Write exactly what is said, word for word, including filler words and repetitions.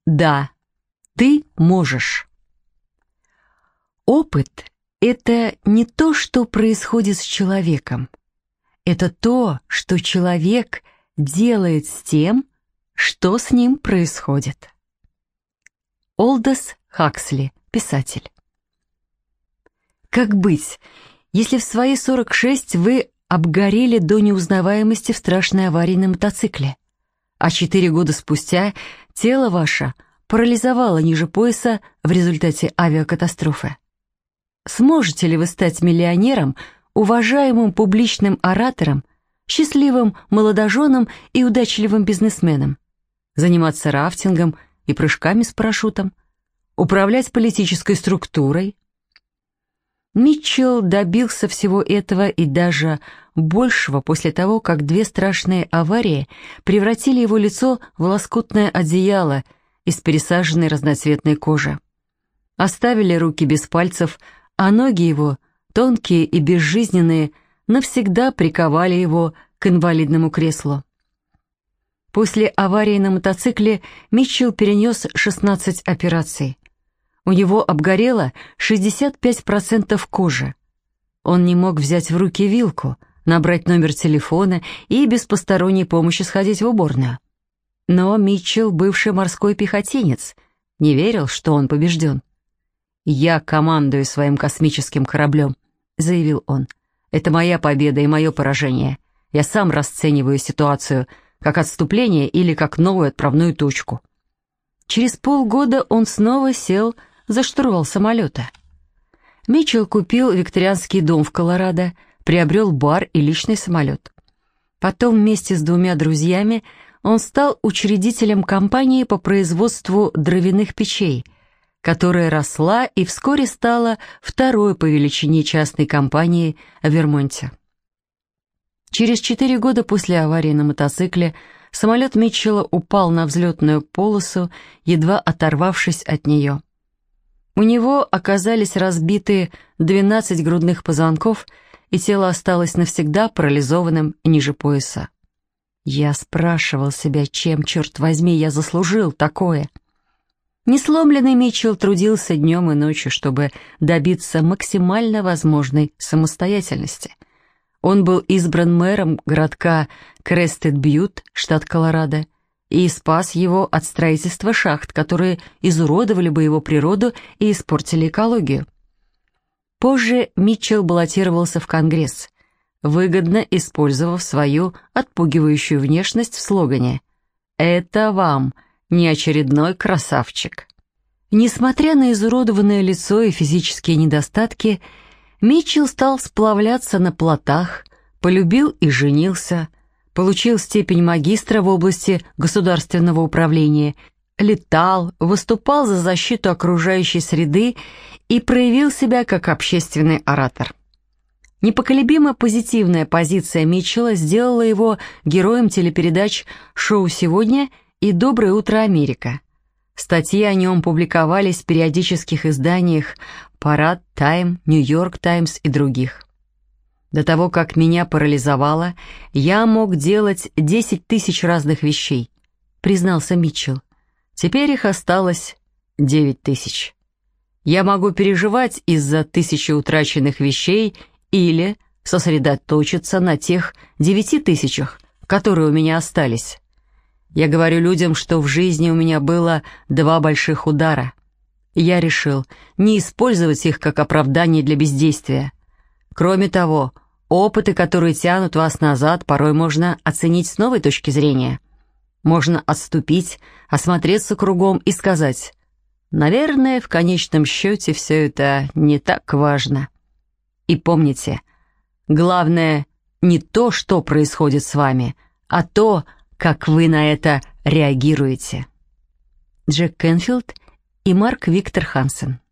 Да, ты можешь. Опыт — это не то, что происходит с человеком. Это то, что человек делает с тем, что с ним происходит. Олдос Хаксли, писатель. Как быть, если в свои сорок шесть вы обгорели до неузнаваемости в страшной аварии на мотоцикле, а четыре года спустя тело ваше парализовало ниже пояса в результате авиакатастрофы? Сможете ли вы стать миллионером, уважаемым публичным оратором, счастливым молодоженом и удачливым бизнесменом, заниматься рафтингом и прыжками с парашютом, управлять политической структурой? Митчелл добился всего этого и даже большего после того, как две страшные аварии превратили его лицо в лоскутное одеяло из пересаженной разноцветной кожи. Оставили руки без пальцев, а ноги его, тонкие и безжизненные, навсегда приковали его к инвалидному креслу. После аварии на мотоцикле Митчелл перенес шестнадцать операций. У него обгорело шестьдесят пять процентов кожи. Он не мог взять в руки вилку, набрать номер телефона и без посторонней помощи сходить в уборную. Но Митчелл, бывший морской пехотинец, не верил, что он побежден. «Я командую своим космическим кораблем», — заявил он. «Это моя победа и мое поражение. Я сам расцениваю ситуацию как отступление или как новую отправную точку». Через полгода он снова сел за штурвал самолета. Митчелл купил викторианский дом в Колорадо, приобрел бар и личный самолет. Потом вместе с двумя друзьями он стал учредителем компании по производству дровяных печей, которая росла и вскоре стала второй по величине частной компанией в Вермонте. Через четыре года после аварии на мотоцикле самолет Митчелла упал на взлетную полосу, едва оторвавшись от нее. У него оказались разбиты двенадцать грудных позвонков, и тело осталось навсегда парализованным ниже пояса. Я спрашивал себя, чем, черт возьми, я заслужил такое. Несломленный Митчелл трудился днем и ночью, чтобы добиться максимально возможной самостоятельности. Он был избран мэром городка Крестед-Бьют, штат Колорадо, и спас его от строительства шахт, которые изуродовали бы его природу и испортили экологию. Позже Митчелл баллотировался в Конгресс, выгодно использовав свою отпугивающую внешность в слогане «Это вам, не очередной красавчик». Несмотря на изуродованное лицо и физические недостатки, Митчелл стал сплавляться на плотах, полюбил и женился, получил степень магистра в области государственного управления, летал, выступал за защиту окружающей среды и проявил себя как общественный оратор. Непоколебимо позитивная позиция Митчелла сделала его героем телепередач «Шоу сегодня» и «Доброе утро, Америка». Статьи о нем публиковались в периодических изданиях «Парад», «Тайм», «Нью-Йорк Таймс» и других. До того, как меня парализовало, я мог делать десять тысяч разных вещей, признался Митчелл. Теперь их осталось девять тысяч. Я могу переживать из-за тысячи утраченных вещей или сосредоточиться на тех девяти тысячах, которые у меня остались. Я говорю людям, что в жизни у меня было два больших удара. Я решил не использовать их как оправдание для бездействия. Кроме того, опыты, которые тянут вас назад, порой можно оценить с новой точки зрения. Можно отступить, осмотреться кругом и сказать: «Наверное, в конечном счете все это не так важно». И помните, главное не то, что происходит с вами, а то, как вы на это реагируете. Джек Кенфилд и Марк Виктор Хансен.